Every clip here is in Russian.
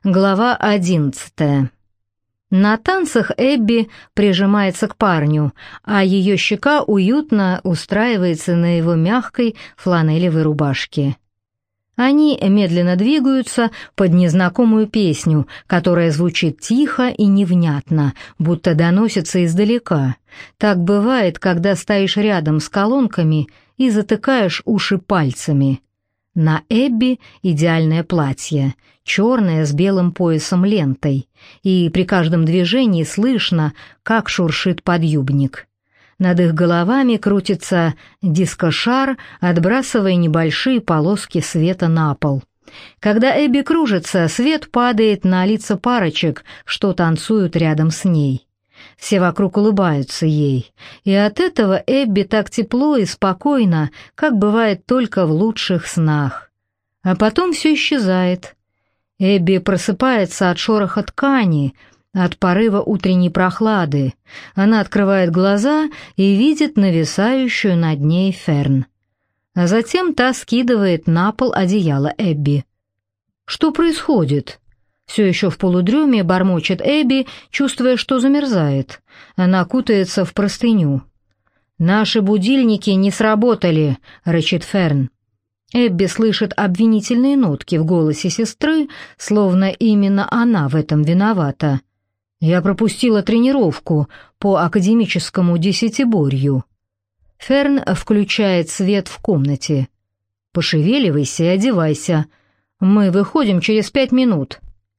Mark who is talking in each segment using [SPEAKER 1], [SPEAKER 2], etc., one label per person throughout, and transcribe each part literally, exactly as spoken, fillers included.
[SPEAKER 1] Глава одиннадцатая. На танцах Эбби прижимается к парню, а ее щека уютно устраивается на его мягкой фланелевой рубашке. Они медленно двигаются под незнакомую песню, которая звучит тихо и невнятно, будто доносится издалека. Так бывает, когда стоишь рядом с колонками и затыкаешь уши пальцами. На Эбби идеальное платье, черное с белым поясом-лентой, и при каждом движении слышно, как шуршит подъюбник. Над их головами крутится дискошар, отбрасывая небольшие полоски света на пол. Когда Эбби кружится, свет падает на лица парочек, что танцуют рядом с ней. Все вокруг улыбаются ей, и от этого Эбби так тепло и спокойно, как бывает только в лучших снах. А потом все исчезает. Эбби просыпается от шороха ткани, от порыва утренней прохлады. Она открывает глаза и видит нависающую над ней Ферн. А затем та скидывает на пол одеяло Эбби. «Что происходит?» Все еще в полудреме бормочет Эбби, чувствуя, что замерзает. Она кутается в простыню. «Наши будильники не сработали», — рычит Ферн. Эбби слышит обвинительные нотки в голосе сестры, словно именно она в этом виновата. «Я пропустила тренировку по академическому десятиборью». Ферн включает свет в комнате. «Пошевеливайся и одевайся. Мы выходим через пять минут».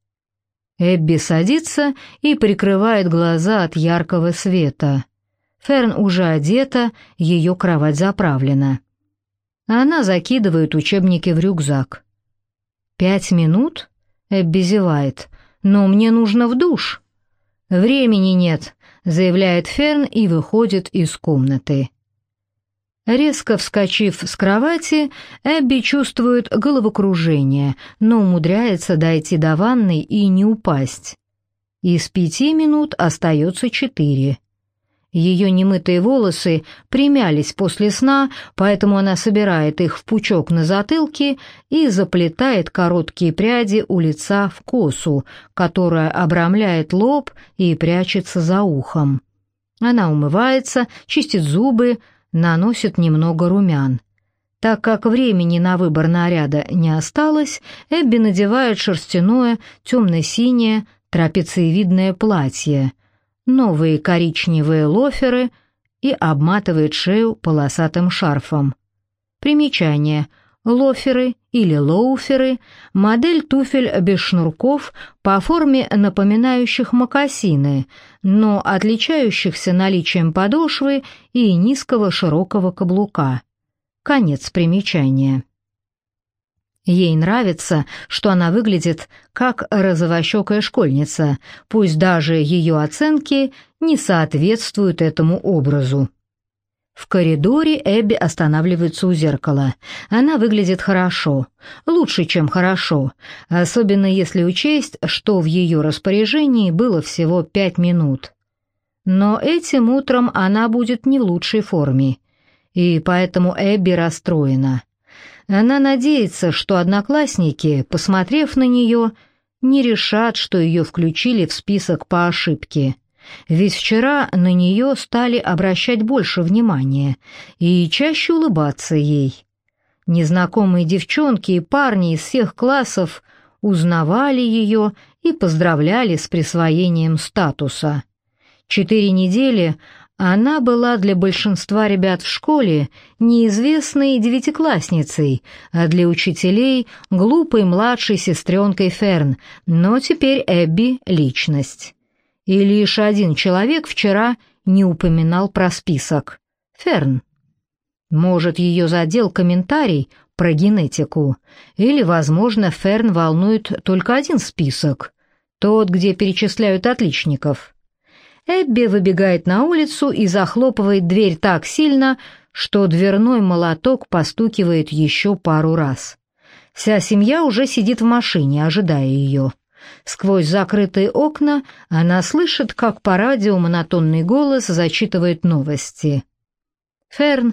[SPEAKER 1] Эбби садится и прикрывает глаза от яркого света. Ферн уже одета, ее кровать заправлена. Она закидывает учебники в рюкзак. «Пять минут?» — Эбби зевает. «Но мне нужно в душ». «Времени нет», — заявляет Ферн и выходит из комнаты. Резко вскочив с кровати, Эбби чувствует головокружение, но умудряется дойти до ванной и не упасть. Из пяти минут остается четыре. Ее немытые волосы примялись после сна, поэтому она собирает их в пучок на затылке и заплетает короткие пряди у лица в косу, которая обрамляет лоб и прячется за ухом. Она умывается, чистит зубы, наносит немного румян. Так как времени на выбор наряда не осталось, Эбби надевает шерстяное, темно-синее, трапециевидное платье, новые коричневые лоферы и обматывает шею полосатым шарфом. Примечание. Лоферы или лоуферы – модель туфель без шнурков по форме напоминающих мокасины, но отличающихся наличием подошвы и низкого широкого каблука. Конец примечания. Ей нравится, что она выглядит как розовощекая школьница, пусть даже ее оценки не соответствуют этому образу. В коридоре Эбби останавливается у зеркала. Она выглядит хорошо, лучше, чем хорошо, особенно если учесть, что в ее распоряжении было всего пять минут. Но этим утром она будет не в лучшей форме, и поэтому Эбби расстроена. Она надеется, что одноклассники, посмотрев на нее, не решат, что ее включили в список по ошибке. Ведь вчера на нее стали обращать больше внимания и чаще улыбаться ей. Незнакомые девчонки и парни из всех классов узнавали ее и поздравляли с присвоением статуса. Четыре недели она была для большинства ребят в школе неизвестной девятиклассницей, а для учителей — глупой младшей сестренкой Ферн, но теперь Эбби — личность. И лишь один человек вчера не упоминал про список — Ферн. Может, ее задел комментарий про генетику, или, возможно, Ферн волнует только один список — тот, где перечисляют отличников. Эбби выбегает на улицу и захлопывает дверь так сильно, что дверной молоток постукивает еще пару раз. Вся семья уже сидит в машине, ожидая ее. Сквозь закрытые окна она слышит, как по радио монотонный голос зачитывает новости. Ферн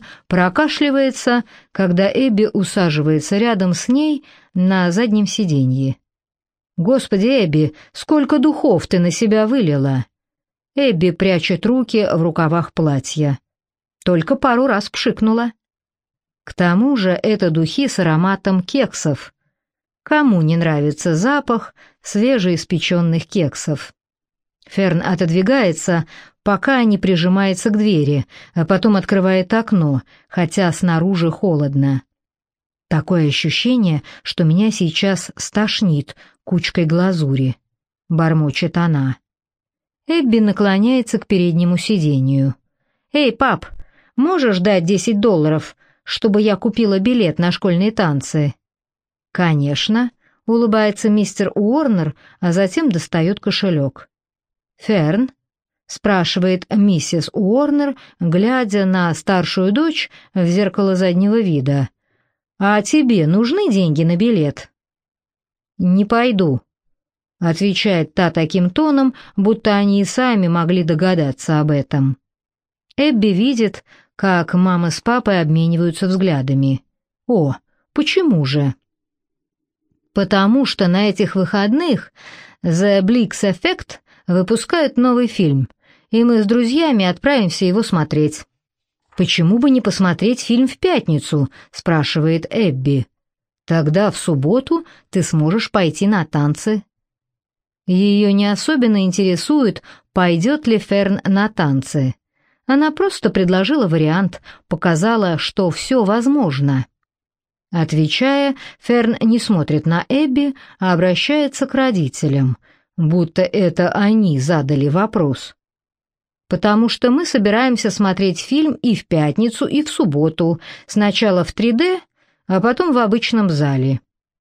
[SPEAKER 1] прокашливается, когда Эбби усаживается рядом с ней на заднем сиденье. «Господи, Эбби, сколько духов ты на себя вылила!» Эбби прячет руки в рукавах платья. Только пару раз пшикнула. К тому же это духи с ароматом кексов. Кому не нравится запах свежеиспеченных кексов? Ферн отодвигается, пока не прижимается к двери, а потом открывает окно, хотя снаружи холодно. Такое ощущение, что меня сейчас стошнит кучкой глазури. Бормочет она. Эбби наклоняется к переднему сиденью. «Эй, пап, можешь дать десять долларов, чтобы я купила билет на школьные танцы?» «Конечно», — улыбается мистер Уорнер, а затем достает кошелек. «Ферн?» — спрашивает миссис Уорнер, глядя на старшую дочь в зеркало заднего вида. «А тебе нужны деньги на билет?» «Не пойду», — отвечает та таким тоном, будто они и сами могли догадаться об этом. Эбби видит, как мама с папой обмениваются взглядами. «О, почему же?» «Потому что на этих выходных The Blix Effect выпускают новый фильм, и мы с друзьями отправимся его смотреть». «Почему бы не посмотреть фильм в пятницу?» — спрашивает Эбби. «Тогда в субботу ты сможешь пойти на танцы». Ее не особенно интересует, пойдет ли Ферн на танцы. Она просто предложила вариант, показала, что все возможно. Отвечая, Ферн не смотрит на Эбби, а обращается к родителям, будто это они задали вопрос. «Потому что мы собираемся смотреть фильм и в пятницу, и в субботу, сначала в три дэ, а потом в обычном зале».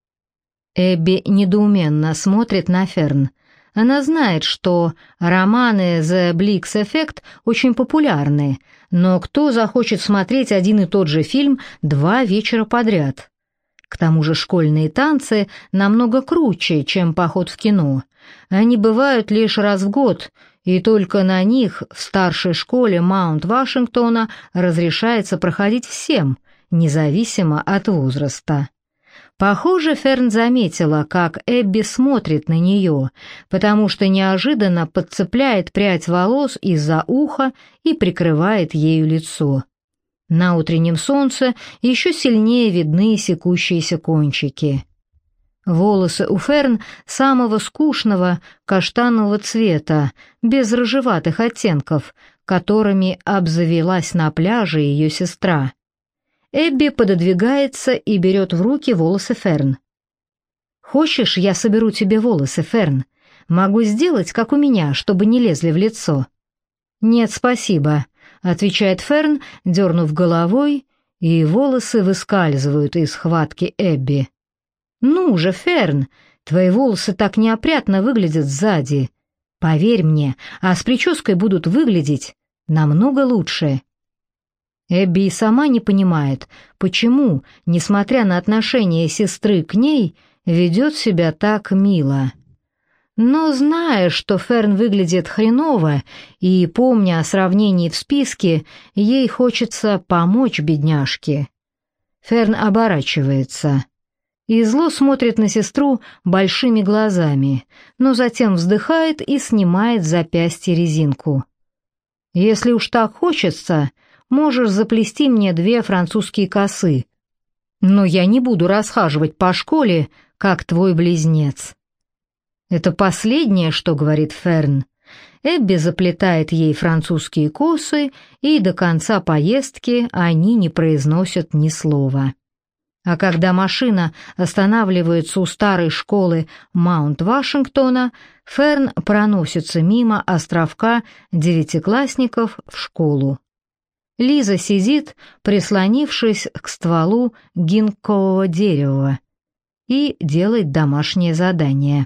[SPEAKER 1] Эбби недоуменно смотрит на Ферн. Она знает, что романы The Blix Effect очень популярны, но кто захочет смотреть один и тот же фильм два вечера подряд? К тому же школьные танцы намного круче, чем поход в кино. Они бывают лишь раз в год, и только на них в старшей школе Маунт-Вашингтона разрешается проходить всем, независимо от возраста. Похоже, Ферн заметила, как Эбби смотрит на нее, потому что неожиданно подцепляет прядь волос из-за уха и прикрывает ею лицо. На утреннем солнце еще сильнее видны секущиеся кончики. Волосы у Ферн самого скучного каштанового цвета, без рыжеватых оттенков, которыми обзавелась на пляже ее сестра. Эбби пододвигается и берет в руки волосы Ферн. «Хочешь, я соберу тебе волосы, Ферн? Могу сделать, как у меня, чтобы не лезли в лицо». «Нет, спасибо», — отвечает Ферн, дернув головой, и волосы выскальзывают из схватки Эбби. «Ну же, Ферн, твои волосы так неопрятно выглядят сзади. Поверь мне, а с прической будут выглядеть намного лучше». Эбби и сама не понимает, почему, несмотря на отношение сестры к ней, ведет себя так мило. Но зная, что Ферн выглядит хреново, и помня о сравнении в списке, ей хочется помочь бедняжке. Ферн оборачивается и зло смотрит на сестру большими глазами, но затем вздыхает и снимает с запястья резинку. «Если уж так хочется, можешь заплести мне две французские косы, но я не буду расхаживать по школе, как твой близнец». Это последнее, что говорит Ферн. Эбби заплетает ей французские косы, и до конца поездки они не произносят ни слова. А когда машина останавливается у старой школы Маунт-Вашингтона, Ферн проносится мимо островка девятиклассников в школу. Лиза сидит, прислонившись к стволу гинкгового дерева, и делает домашнее задание.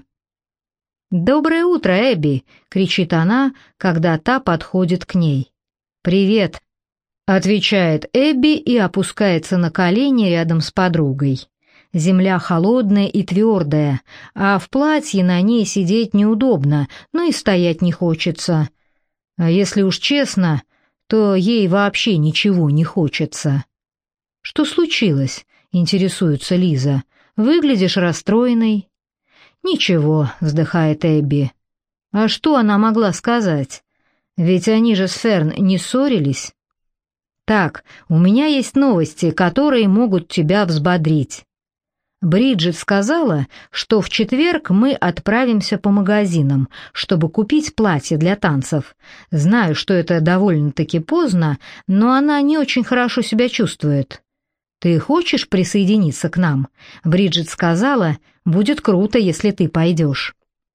[SPEAKER 1] «Доброе утро, Эбби!» — кричит она, когда та подходит к ней. «Привет!» — отвечает Эбби и опускается на колени рядом с подругой. Земля холодная и твердая, а в платье на ней сидеть неудобно, но и стоять не хочется. А если уж честно, то ей вообще ничего не хочется. «Что случилось?» — интересуется Лиза. «Выглядишь расстроенной». «Ничего», — вздыхает Эбби. «А что она могла сказать? Ведь они же с Ферн не ссорились». «Так, у меня есть новости, которые могут тебя взбодрить. Бриджит сказала, что в четверг мы отправимся по магазинам, чтобы купить платье для танцев. Знаю, что это довольно-таки поздно, но она не очень хорошо себя чувствует. Ты хочешь присоединиться к нам? Бриджит сказала, будет круто, если ты пойдешь».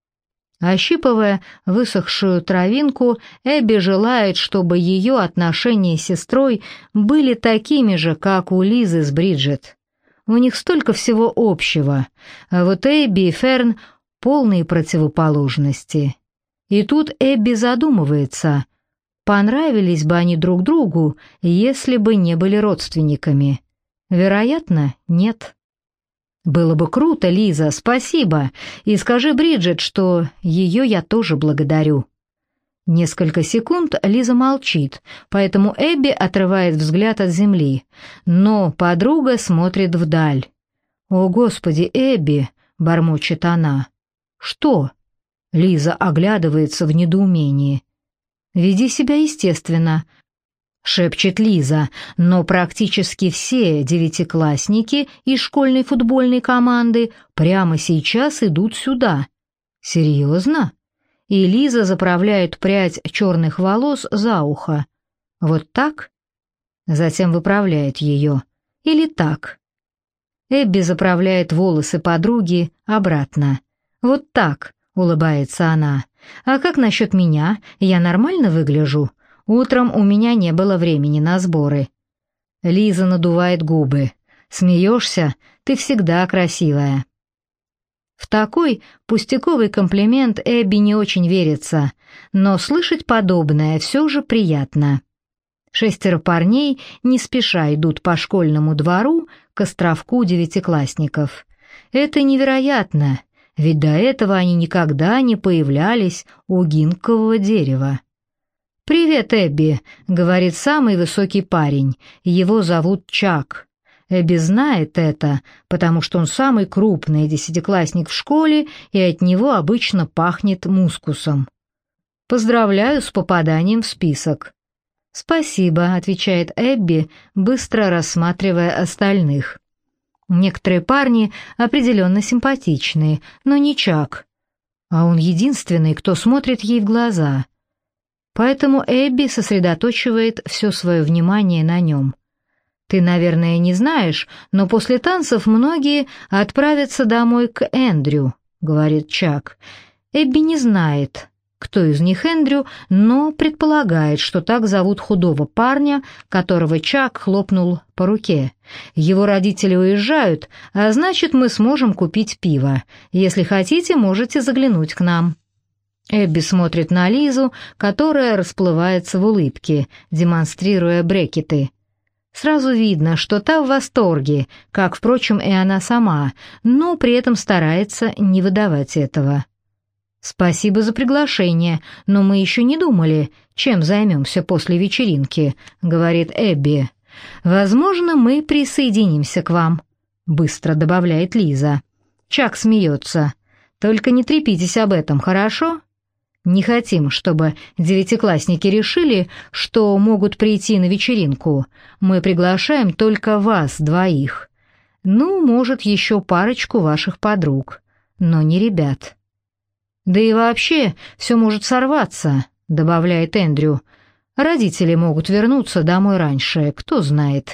[SPEAKER 1] Ощипывая высохшую травинку, Эбби желает, чтобы ее отношения с сестрой были такими же, как у Лизы с Бриджит. У них столько всего общего, а вот Эбби и Ферн — полные противоположности. И тут Эбби задумывается, понравились бы они друг другу, если бы не были родственниками. Вероятно, нет. «Было бы круто, Лиза, спасибо, и скажи Бриджит, что ее я тоже благодарю». Несколько секунд Лиза молчит, поэтому Эбби отрывает взгляд от земли, но подруга смотрит вдаль. «О, Господи, Эбби!» — бормочет она. «Что?» — Лиза оглядывается в недоумении. «Веди себя естественно», — шепчет Лиза, но практически все девятиклассники из школьной футбольной команды прямо сейчас идут сюда. «Серьезно?» И Лиза заправляет прядь черных волос за ухо. «Вот так?» Затем выправляет ее. «Или так?» Эбби заправляет волосы подруги обратно. «Вот так», — улыбается она. «А как насчет меня? Я нормально выгляжу? Утром у меня не было времени на сборы». Лиза надувает губы. «Смеешься? Ты всегда красивая». В такой пустяковый комплимент Эбби не очень верится, но слышать подобное все же приятно. Шестеро парней не спеша идут по школьному двору к островку девятиклассников. Это невероятно, ведь до этого они никогда не появлялись у гинкового дерева. «Привет, Эбби», — говорит самый высокий парень, его зовут Чак. Эбби знает это, потому что он самый крупный десятиклассник в школе, и от него обычно пахнет мускусом. «Поздравляю с попаданием в список». «Спасибо», — отвечает Эбби, быстро рассматривая остальных. Некоторые парни определенно симпатичные, но не Чак. А он единственный, кто смотрит ей в глаза. Поэтому Эбби сосредоточивает все свое внимание на нем. «Ты, наверное, не знаешь, но после танцев многие отправятся домой к Эндрю», — говорит Чак. Эбби не знает, кто из них Эндрю, но предполагает, что так зовут худого парня, которого Чак хлопнул по руке. «Его родители уезжают, а значит, мы сможем купить пиво. Если хотите, можете заглянуть к нам». Эбби смотрит на Лизу, которая расплывается в улыбке, демонстрируя брекеты. Сразу видно, что та в восторге, как, впрочем, и она сама, но при этом старается не выдавать этого. «Спасибо за приглашение, но мы еще не думали, чем займемся после вечеринки», — говорит Эбби. «Возможно, мы присоединимся к вам», — быстро добавляет Лиза. Чак смеется. «Только не трепитесь об этом, хорошо? Не хотим, чтобы девятиклассники решили, что могут прийти на вечеринку. Мы приглашаем только вас двоих. Ну, может, еще парочку ваших подруг, но не ребят». «Да и вообще, все может сорваться», — добавляет Эндрю. «Родители могут вернуться домой раньше, кто знает».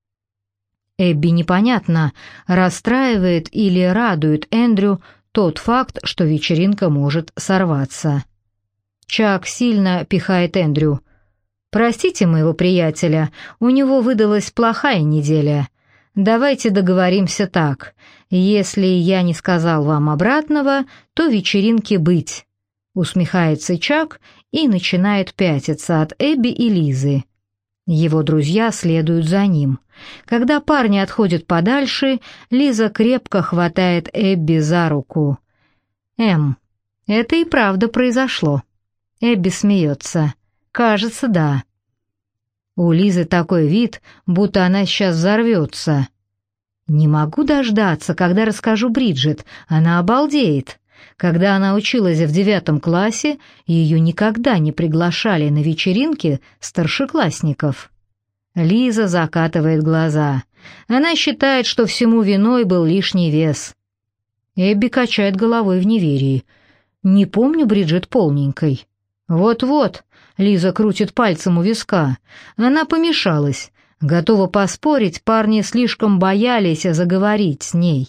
[SPEAKER 1] Эбби непонятно, расстраивает или радует Эндрю тот факт, что вечеринка может сорваться. Чак сильно пихает Эндрю. «Простите моего приятеля, у него выдалась плохая неделя. Давайте договоримся так. Если я не сказал вам обратного, то вечеринки быть». Усмехается Чак и начинает пятиться от Эбби и Лизы. Его друзья следуют за ним. Когда парни отходят подальше, Лиза крепко хватает Эбби за руку. «Эм, это и правда произошло». Эбби смеется. «Кажется, да». У Лизы такой вид, будто она сейчас взорвется. «Не могу дождаться, когда расскажу Бриджит, она обалдеет. Когда она училась в девятом классе, ее никогда не приглашали на вечеринки старшеклассников. Лиза закатывает глаза. Она считает, что всему виной был лишний вес. Эбби качает головой в неверии. «Не помню Бриджит полненькой». «Вот-вот», — Лиза крутит пальцем у виска. Она помешалась. Готова поспорить, парни слишком боялись заговорить с ней.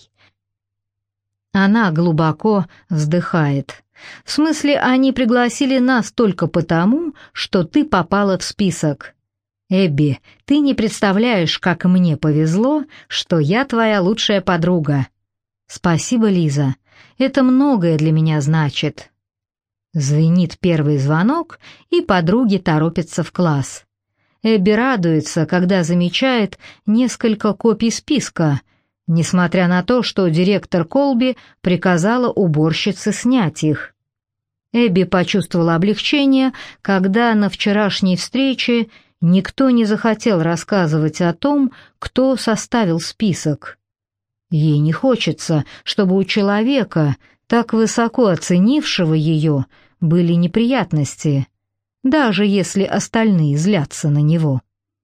[SPEAKER 1] Она глубоко вздыхает. «В смысле, они пригласили нас только потому, что ты попала в список. Эбби, ты не представляешь, как мне повезло, что я твоя лучшая подруга». «Спасибо, Лиза. Это многое для меня значит». Звенит первый звонок, и подруги торопятся в класс. Эбби радуется, когда замечает несколько копий списка, несмотря на то, что директор Колби приказала уборщице снять их. Эбби почувствовала облегчение, когда на вчерашней встрече никто не захотел рассказывать о том, кто составил список. Ей не хочется, чтобы у человека, так высоко оценившего ее, были неприятности, даже если остальные злятся на него.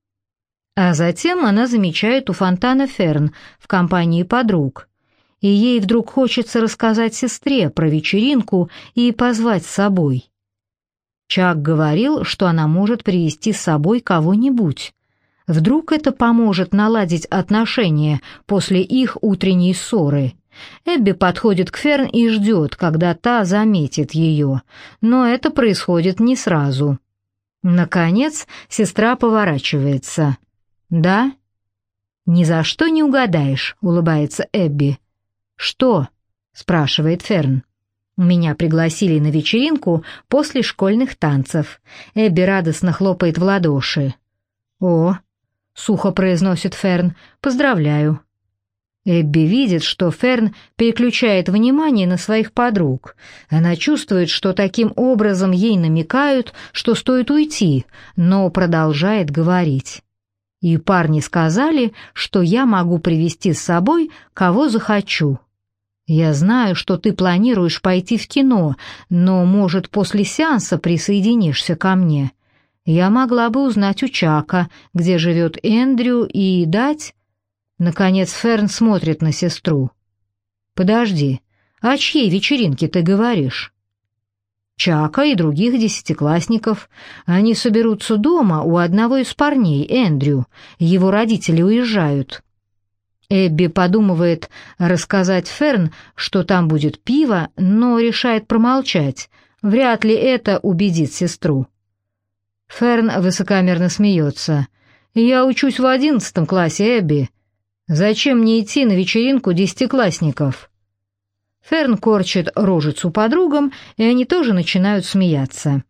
[SPEAKER 1] А затем она замечает у фонтана Ферн в компании подруг, и ей вдруг хочется рассказать сестре про вечеринку и позвать с собой. Чак говорил, что она может привести с собой кого-нибудь. Вдруг это поможет наладить отношения после их утренней ссоры. Эбби подходит к Ферн и ждет, когда та заметит ее, но это происходит не сразу. Наконец, сестра поворачивается. «Да?» «Ни за что не угадаешь», — улыбается Эбби. «Что?» — спрашивает Ферн. «Меня пригласили на вечеринку после школьных танцев». Эбби радостно хлопает в ладоши. «О!» — сухо произносит Ферн. «Поздравляю». Эбби видит, что Ферн переключает внимание на своих подруг. Она чувствует, что таким образом ей намекают, что стоит уйти, но продолжает говорить. «И парни сказали, что я могу привести с собой, кого захочу. Я знаю, что ты планируешь пойти в кино, но, может, после сеанса присоединишься ко мне. Я могла бы узнать у Чака, где живет Эндрю, и дать...» Наконец Ферн смотрит на сестру. «Подожди, о чьей вечеринке ты говоришь?» «Чака и других десятиклассников. Они соберутся дома у одного из парней, Эндрю. Его родители уезжают». Эбби подумывает рассказать Ферн, что там будет пиво, но решает промолчать. Вряд ли это убедит сестру. Ферн высокомерно смеется. «Я учусь в одиннадцатом классе, Эбби. Зачем мне идти на вечеринку десятиклассников?» Ферн корчит рожицу подругам, и они тоже начинают смеяться.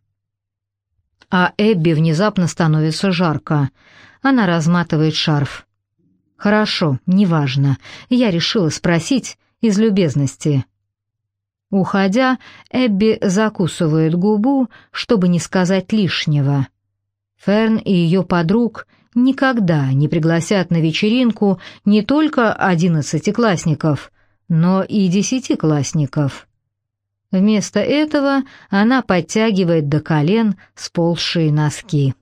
[SPEAKER 1] А Эбби внезапно становится жарко. Она разматывает шарф. «Хорошо, неважно. Я решила спросить из любезности». Уходя, Эбби закусывает губу, чтобы не сказать лишнего. Ферн и ее подруг никогда не пригласят на вечеринку не только одиннадцатиклассников, но и десятиклассников. Вместо этого она подтягивает до колен сползшие носки.